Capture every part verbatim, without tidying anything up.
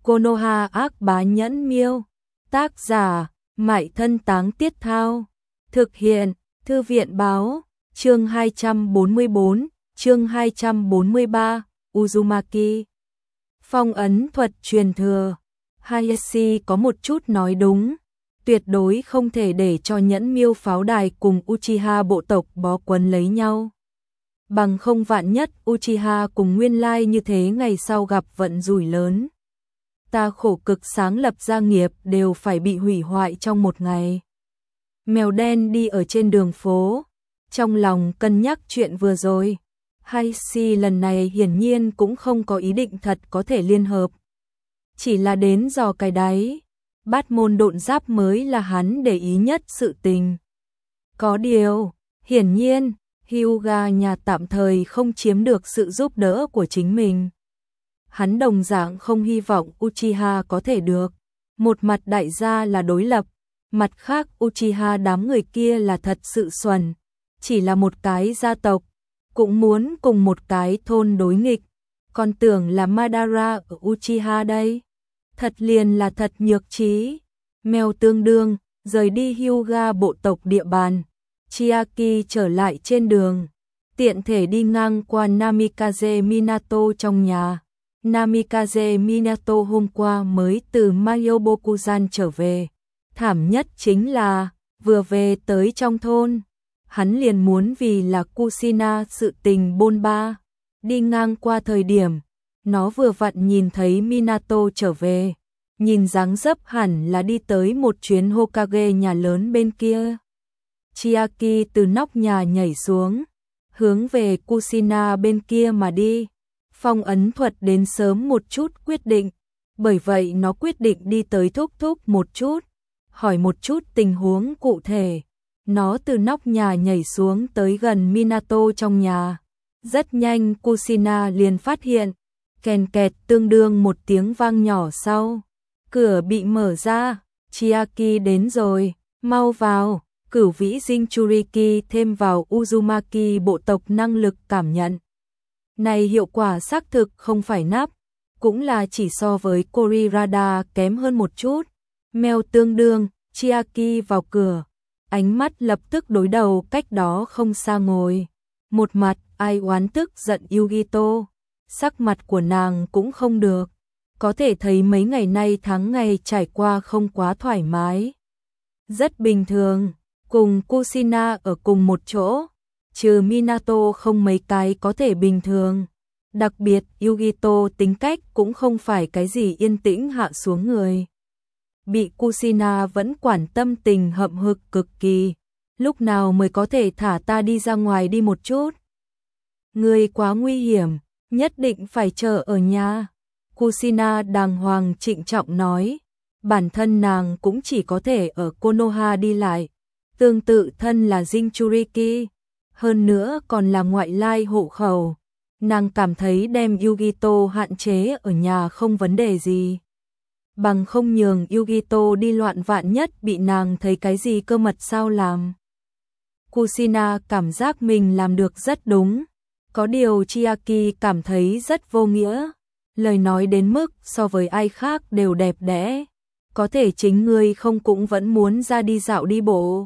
Konoha ác bá nhẫn miêu. Tác giả, Mại Thân Táng Tiết Thao. Thực hiện, Thư viện báo, chương hai trăm bốn mươi bốn, chương hai trăm bốn mươi ba, Uzumaki. Phong ấn thuật truyền thừa. Hayashi có một chút nói đúng. Tuyệt đối không thể để cho nhẫn miêu pháo đài cùng Uchiha bộ tộc bó quấn lấy nhau. Bằng không vạn nhất Uchiha cùng nguyên lai như thế ngày sau gặp vận rủi lớn. Ta khổ cực sáng lập gia nghiệp đều phải bị hủy hoại trong một ngày. Mèo đen đi ở trên đường phố, trong lòng cân nhắc chuyện vừa rồi. Hayashi lần này hiển nhiên cũng không có ý định thật có thể liên hợp. Chỉ là đến dò cái đáy, bát môn độn giáp mới là hắn để ý nhất sự tình. Có điều, hiển nhiên, Hyuga nhà tạm thời không chiếm được sự giúp đỡ của chính mình. Hắn đồng dạng không hy vọng Uchiha có thể được. Một mặt đại gia là đối lập, mặt khác Uchiha đám người kia là thật sự xuẩn. Chỉ là một cái gia tộc, cũng muốn cùng một cái thôn đối nghịch. Còn tưởng là Madara ở Uchiha đây. Thật liền là thật nhược trí. Mèo tương đương, rời đi Hyuga bộ tộc địa bàn. Chiaki trở lại trên đường, tiện thể đi ngang qua Namikaze Minato trong nhà. Namikaze Minato hôm qua mới từ Mayobokusan trở về. Thảm nhất chính là, vừa về tới trong thôn, hắn liền muốn vì là Kushina sự tình bôn ba. Đi ngang qua thời điểm, nó vừa vặn nhìn thấy Minato trở về. Nhìn dáng dấp hẳn là đi tới một chuyến Hokage nhà lớn bên kia. Chiaki từ nóc nhà nhảy xuống, hướng về Kushina bên kia mà đi. Phong ấn thuật đến sớm một chút quyết định, bởi vậy nó quyết định đi tới thúc thúc một chút, hỏi một chút tình huống cụ thể. Nó từ nóc nhà nhảy xuống tới gần Minato trong nhà. Rất nhanh Kushina liền phát hiện, kèn kẹt tương đương một tiếng vang nhỏ sau. Cửa bị mở ra, Chiaki đến rồi, mau vào. Cửu vĩ Jinchuriki thêm vào Uzumaki bộ tộc năng lực cảm nhận. Này hiệu quả xác thực không phải nắp, cũng là chỉ so với Korirada kém hơn một chút. Mèo tương đương, Chiaki vào cửa, ánh mắt lập tức đối đầu cách đó không xa ngồi. Một mặt ai oán tức giận Yugito, sắc mặt của nàng cũng không được. Có thể thấy mấy ngày nay tháng ngày trải qua không quá thoải mái. Rất bình thường. Cùng Kushina ở cùng một chỗ, trừ Minato không mấy cái có thể bình thường. Đặc biệt Yugito tính cách cũng không phải cái gì yên tĩnh hạ xuống người. Bị Kushina vẫn quản tâm tình hậm hực cực kỳ. Lúc nào mới có thể thả ta đi ra ngoài đi một chút? Người quá nguy hiểm, nhất định phải chờ ở nhà. Kushina đàng hoàng trịnh trọng nói. Bản thân nàng cũng chỉ có thể ở Konoha đi lại. Tương tự thân là Jinchuriki, hơn nữa còn là ngoại lai hộ khẩu. Nàng cảm thấy đem Yugito hạn chế ở nhà không vấn đề gì. Bằng không nhường Yugito đi loạn vạn nhất bị nàng thấy cái gì cơ mật sao làm. Kushina cảm giác mình làm được rất đúng. Có điều Chiaki cảm thấy rất vô nghĩa. Lời nói đến mức so với ai khác đều đẹp đẽ. Có thể chính ngươi không cũng vẫn muốn ra đi dạo đi bộ.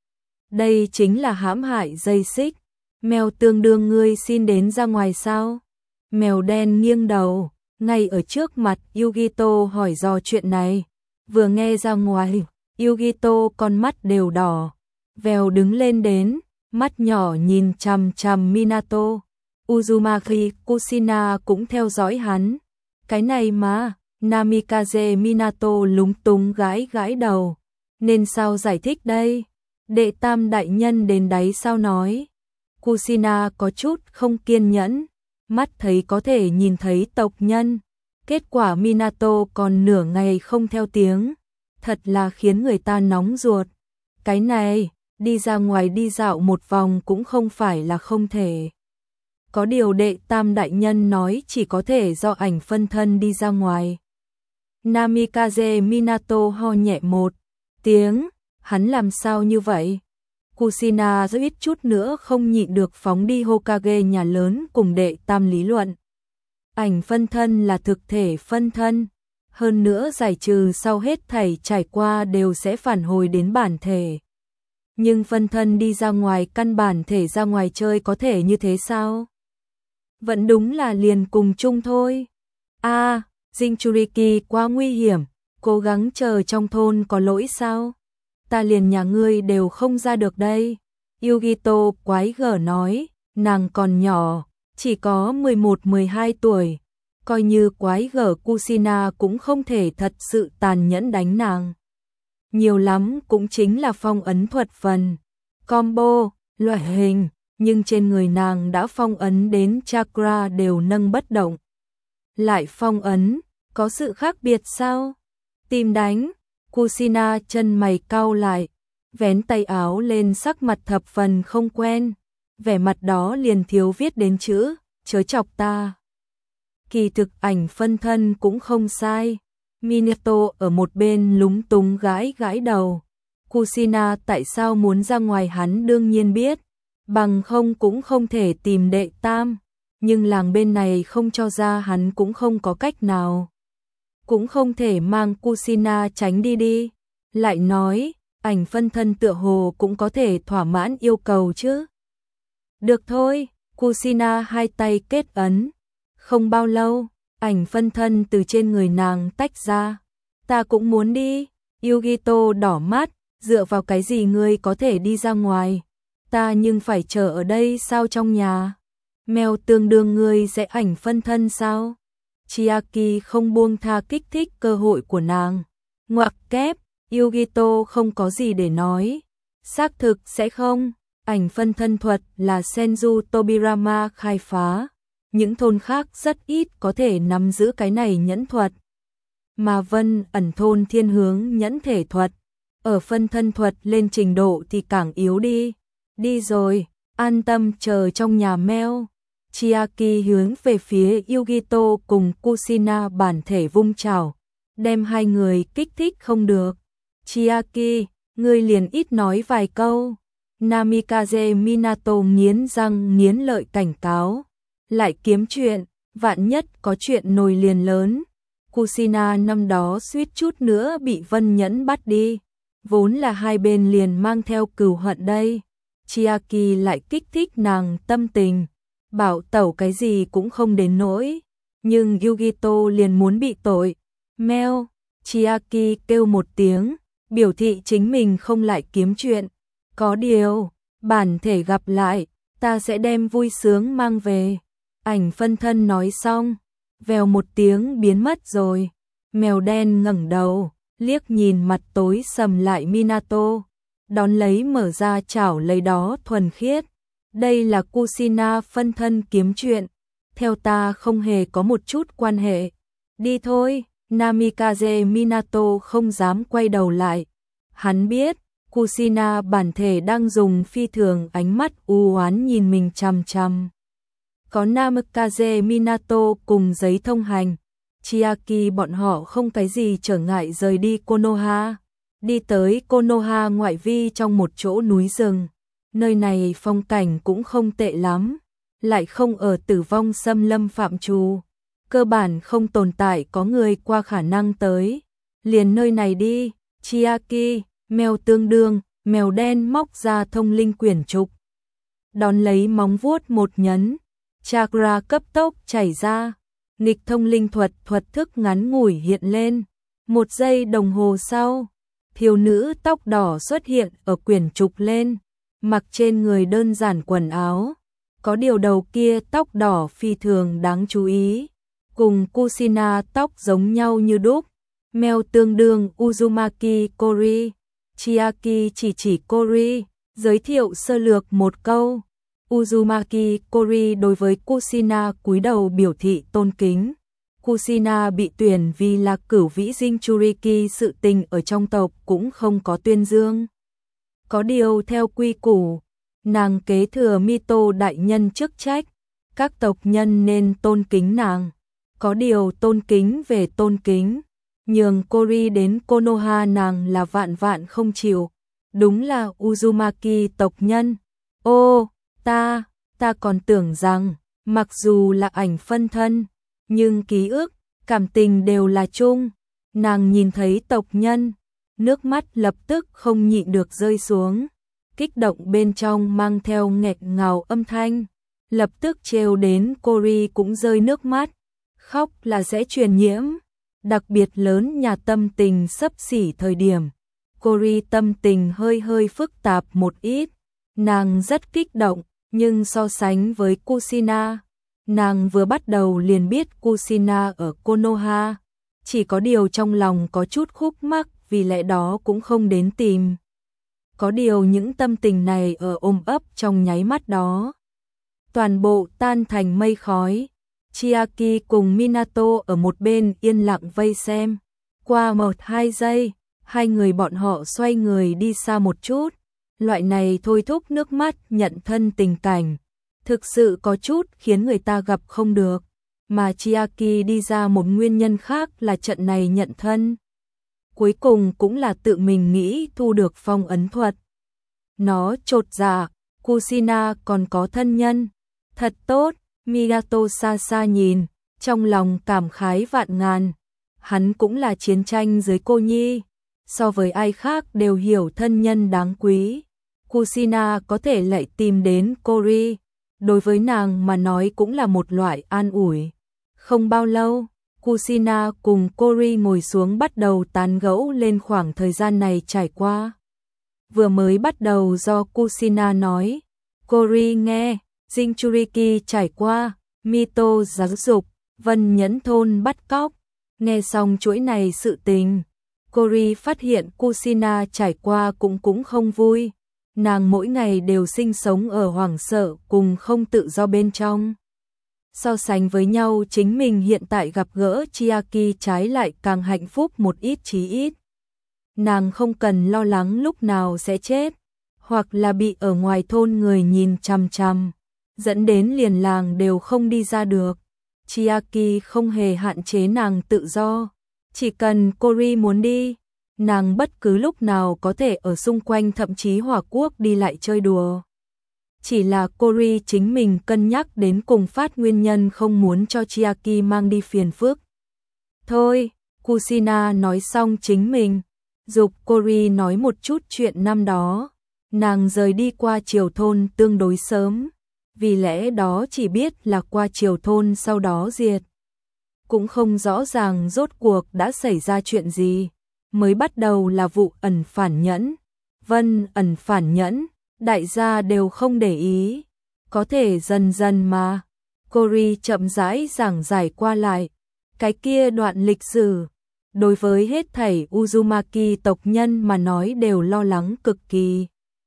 Đây chính là hãm hại dây xích. Mèo tương đương ngươi xin đến ra ngoài sao? Mèo đen nghiêng đầu, ngay ở trước mặt Yugito hỏi dò chuyện này. Vừa nghe ra ngoài, Yugito con mắt đều đỏ. Vèo đứng lên đến, mắt nhỏ nhìn chằm chằm Minato. Uzumaki Kushina cũng theo dõi hắn. Cái này mà, Namikaze Minato lúng túng gãi gãi đầu. Nên sao giải thích đây? Đệ tam đại nhân đến đáy sao nói. Kushina có chút không kiên nhẫn, mắt thấy có thể nhìn thấy tộc nhân. Kết quả Minato còn nửa ngày không theo tiếng. Thật là khiến người ta nóng ruột. Cái này, đi ra ngoài đi dạo một vòng cũng không phải là không thể. Có điều đệ tam đại nhân nói chỉ có thể do ảnh phân thân đi ra ngoài. Namikaze Minato ho nhẹ một tiếng. Hắn làm sao như vậy? Kushina rất ít chút nữa không nhịn được phóng đi Hokage nhà lớn cùng đệ tam lý luận. Ảnh phân thân là thực thể phân thân. hơn nữa giải trừ sau hết thảy trải qua đều sẽ phản hồi đến bản thể. Nhưng phân thân đi ra ngoài căn bản thể ra ngoài chơi có thể như thế sao? Vẫn đúng là liền cùng chung thôi. A, à, Jinchuriki quá nguy hiểm, cố gắng chờ trong thôn có lỗi sao? Ta liền nhà ngươi đều không ra được đây. Yugito quái gở nói, nàng còn nhỏ, chỉ có mười một mười hai tuổi. Coi như quái gở Kushina cũng không thể thật sự tàn nhẫn đánh nàng. Nhiều lắm cũng chính là phong ấn thuật phần, combo, loại hình, nhưng trên người nàng đã phong ấn đến chakra đều nâng bất động. Lại phong ấn, có sự khác biệt sao? Tìm đánh, Kushina chân mày cau lại, vén tay áo lên sắc mặt thập phần không quen, vẻ mặt đó liền thiếu viết đến chữ, chớ chọc ta. Kỳ thực ảnh phân thân cũng không sai. Minato ở một bên lúng túng gãi gãi đầu. Kushina tại sao muốn ra ngoài hắn đương nhiên biết, bằng không cũng không thể tìm đệ tam, nhưng làng bên này không cho ra hắn cũng không có cách nào. Cũng không thể mang Kushina tránh đi đi. Lại nói, ảnh phân thân tựa hồ cũng có thể thỏa mãn yêu cầu chứ. Được thôi, Kushina hai tay kết ấn. Không bao lâu, ảnh phân thân từ trên người nàng tách ra. Ta cũng muốn đi. Yugito đỏ mắt, dựa vào cái gì ngươi có thể đi ra ngoài? Ta nhưng phải chờ ở đây sao trong nhà? Mèo tương đương ngươi sẽ ảnh phân thân sao? Chiaki không buông tha kích thích cơ hội của nàng. Ngoặc kép, Yugito không có gì để nói. Xác thực sẽ không. Ảnh phân thân thuật là Senju Tobirama khai phá. Những thôn khác rất ít có thể nắm giữ cái này nhẫn thuật. Mà Vân ẩn thôn thiên hướng nhẫn thể thuật. Ở phân thân thuật lên trình độ thì càng yếu đi. Đi rồi, an tâm chờ trong nhà meo. Chiaki hướng về phía Yugito cùng Kushina bản thể vung chảo, đem hai người kích thích không được. Chiaki, ngươi liền ít nói vài câu. Namikaze Minato nghiến răng nghiến lợi cảnh cáo. Lại kiếm chuyện, vạn nhất có chuyện nồi liền lớn. Kushina năm đó suýt chút nữa bị Vân Nhẫn bắt đi. Vốn là hai bên liền mang theo cừu hận đây. Chiaki lại kích thích nàng tâm tình. Bảo tẩu cái gì cũng không đến nỗi. Nhưng Yugito liền muốn bị tội. Meo, Chiaki kêu một tiếng, biểu thị chính mình không lại kiếm chuyện. Có điều, bản thể gặp lại, ta sẽ đem vui sướng mang về. Ảnh phân thân nói xong, vèo một tiếng biến mất rồi. Mèo đen ngẩng đầu, liếc nhìn mặt tối sầm lại Minato, đón lấy mở ra chảo lấy đó thuần khiết. Đây là Kushina phân thân kiếm chuyện, theo ta không hề có một chút quan hệ. Đi thôi, Namikaze Minato không dám quay đầu lại. Hắn biết, Kushina bản thể đang dùng phi thường ánh mắt u oán nhìn mình chằm chằm. Có Namikaze Minato cùng giấy thông hành, Chiaki bọn họ không cái gì trở ngại rời đi Konoha. Đi tới Konoha ngoại vi trong một chỗ núi rừng. Nơi này phong cảnh cũng không tệ lắm, lại không ở tử vong xâm lâm phạm trù. Cơ bản không tồn tại có người qua khả năng tới. Liền nơi này đi, Chiaki, mèo tương đương, mèo đen móc ra thông linh quyển trục. Đón lấy móng vuốt một nhấn, chakra cấp tốc chảy ra, nghịch thông linh thuật thuật thức ngắn ngủi hiện lên. Một giây đồng hồ sau, thiếu nữ tóc đỏ xuất hiện ở quyển trục lên, mặc trên người đơn giản quần áo. Có điều đầu kia tóc đỏ phi thường đáng chú ý, cùng Kushina tóc giống nhau như đúc. Mèo tương đương Uzumaki Kori. Chiaki chỉ chỉ Kori, giới thiệu sơ lược một câu. Uzumaki Kori đối với Kushina cúi đầu biểu thị tôn kính. Kushina bị tuyển vì là cửu vĩ Jinchuriki, sự tình ở trong tộc cũng không có tuyên dương. Có điều theo quy củ, nàng kế thừa Mito đại nhân chức trách, các tộc nhân nên tôn kính nàng. Có điều tôn kính về tôn kính, nhường Kori đến Konoha nàng là vạn vạn không chịu. Đúng là Uzumaki tộc nhân. Ô, ta, ta còn tưởng rằng, mặc dù là ảnh phân thân, nhưng ký ức, cảm tình đều là chung. Nàng nhìn thấy tộc nhân, nước mắt lập tức không nhịn được rơi xuống, kích động bên trong mang theo nghẹt ngào âm thanh, lập tức trêu đến Cory cũng rơi nước mắt, khóc là sẽ truyền nhiễm, đặc biệt lớn nhà tâm tình xấp xỉ thời điểm. Cory tâm tình hơi hơi phức tạp một ít, nàng rất kích động, nhưng so sánh với Kushina, nàng vừa bắt đầu liền biết Kushina ở Konoha, chỉ có điều trong lòng có chút khúc mắc, vì lẽ đó cũng không đến tìm. Có điều những tâm tình này ở ôm ấp trong nháy mắt đó, toàn bộ tan thành mây khói. Chiaki cùng Minato ở một bên yên lặng vây xem. Qua một hai giây, hai người bọn họ xoay người đi xa một chút. Loại này thôi thúc nước mắt nhận thân tình cảnh, thực sự có chút khiến người ta gặp không được. Mà Chiaki đi ra một nguyên nhân khác là trận này nhận thân. Cuối cùng cũng là tự mình nghĩ thu được phong ấn thuật. Nó chột dạ, Kushina còn có thân nhân. Thật tốt, Minato xa xa nhìn, trong lòng cảm khái vạn ngàn. Hắn cũng là chiến tranh dưới cô nhi, so với ai khác đều hiểu thân nhân đáng quý. Kushina có thể lại tìm đến Cory, đối với nàng mà nói cũng là một loại an ủi. Không bao lâu, Kushina cùng Cory ngồi xuống bắt đầu tán gẫu lên khoảng thời gian này trải qua. Vừa mới bắt đầu do Kushina nói, Cory nghe, Jinchuriki trải qua, Mito giáo dục, Vân Nhẫn thôn bắt cóc. Nghe xong chuỗi này sự tình, Cory phát hiện Kushina trải qua cũng cũng không vui. Nàng mỗi ngày đều sinh sống ở hoảng sợ cùng không tự do bên trong. So sánh với nhau, chính mình hiện tại gặp gỡ Chiaki trái lại càng hạnh phúc một ít chí ít. Nàng không cần lo lắng lúc nào sẽ chết, hoặc là bị ở ngoài thôn người nhìn chằm chằm, dẫn đến liền làng đều không đi ra được. Chiaki không hề hạn chế nàng tự do, chỉ cần Cory muốn đi, nàng bất cứ lúc nào có thể ở xung quanh, thậm chí Hỏa Quốc đi lại chơi đùa. Chỉ là Cory chính mình cân nhắc đến cùng phát nguyên nhân không muốn cho Chiaki mang đi phiền phức. Thôi, Kushina nói xong chính mình, dục Cory nói một chút chuyện năm đó. Nàng rời đi qua Triều thôn tương đối sớm, vì lẽ đó chỉ biết là qua Triều thôn sau đó diệt. Cũng không rõ ràng rốt cuộc đã xảy ra chuyện gì. Mới bắt đầu là vụ ẩn phản nhẫn, Vân ẩn phản nhẫn, đại gia đều không để ý. Có thể dần dần mà. Cory chậm rãi giảng giải qua lại. Cái kia đoạn lịch sử, đối với hết thảy Uzumaki tộc nhân mà nói đều lo lắng cực kỳ.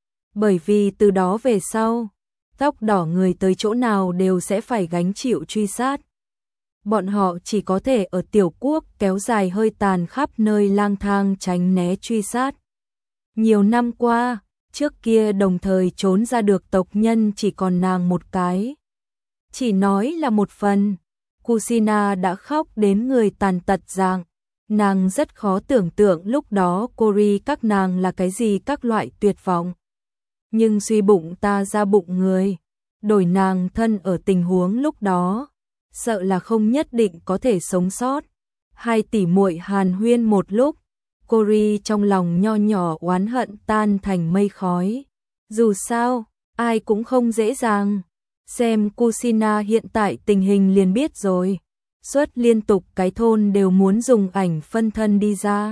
Bởi vì từ đó về sau, tóc đỏ người tới chỗ nào đều sẽ phải gánh chịu truy sát. Bọn họ chỉ có thể ở tiểu quốc kéo dài hơi tàn khắp nơi lang thang tránh né truy sát. Nhiều năm qua, trước kia đồng thời trốn ra được tộc nhân chỉ còn nàng một cái. Chỉ nói là một phần, Kushina đã khóc đến người tàn tật dạng. Nàng rất khó tưởng tượng lúc đó Cory các nàng là cái gì, các loại tuyệt vọng. Nhưng suy bụng ta ra bụng người, đổi nàng thân ở tình huống lúc đó, sợ là không nhất định có thể sống sót. Hai tỷ muội hàn huyên một lúc, Cory trong lòng nho nhỏ oán hận tan thành mây khói. Dù sao, ai cũng không dễ dàng. Xem Kushina hiện tại tình hình liền biết rồi. Suốt liên tục cái thôn đều muốn dùng ảnh phân thân đi ra.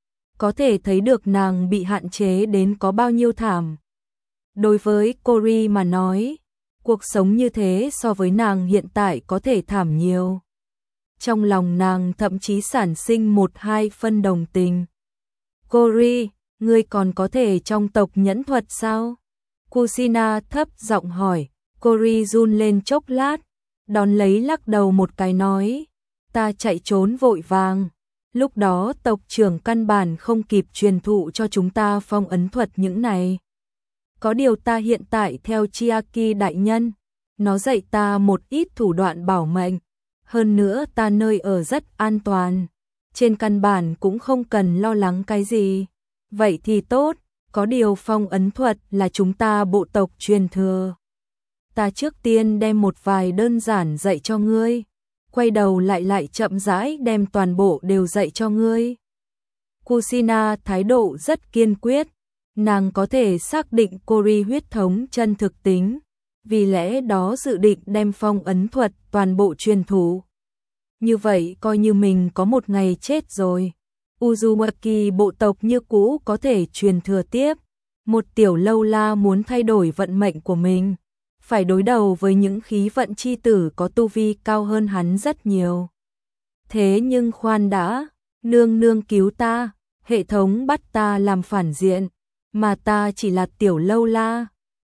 Có thể thấy được nàng bị hạn chế đến có bao nhiêu thảm. Đối với Cory mà nói, cuộc sống như thế so với nàng hiện tại có thể thảm nhiều. Trong lòng nàng thậm chí sản sinh một hai phân đồng tình. Cory, ngươi còn có thể trong tộc nhẫn thuật sao? Kushina thấp giọng hỏi. Cory run lên chốc lát, đón lấy lắc đầu một cái nói, ta chạy trốn vội vàng. Lúc đó tộc trưởng căn bản không kịp truyền thụ cho chúng ta phong ấn thuật những này. Có điều ta hiện tại theo Chiaki đại nhân, nó dạy ta một ít thủ đoạn bảo mệnh. Hơn nữa ta nơi ở rất an toàn, trên căn bản cũng không cần lo lắng cái gì. Vậy thì tốt, có điều phong ấn thuật là chúng ta bộ tộc truyền thừa. Ta trước tiên đem một vài đơn giản dạy cho ngươi. quay đầu lại lại chậm rãi đem toàn bộ đều dạy cho ngươi. Kusina thái độ rất kiên quyết, nàng có thể xác định Cori huyết thống chân thực tính, vì lẽ đó dự định đem phong ấn thuật toàn bộ truyền thụ. Như vậy coi như mình có một ngày chết rồi, Uzumaki bộ tộc như cũ có thể truyền thừa tiếp. Một tiểu lâu la muốn thay đổi vận mệnh của mình, phải đối đầu với những khí vận chi tử có tu vi cao hơn hắn rất nhiều. Thế nhưng khoan đã, nương nương cứu ta, hệ thống bắt ta làm phản diện, mà ta chỉ là tiểu lâu la.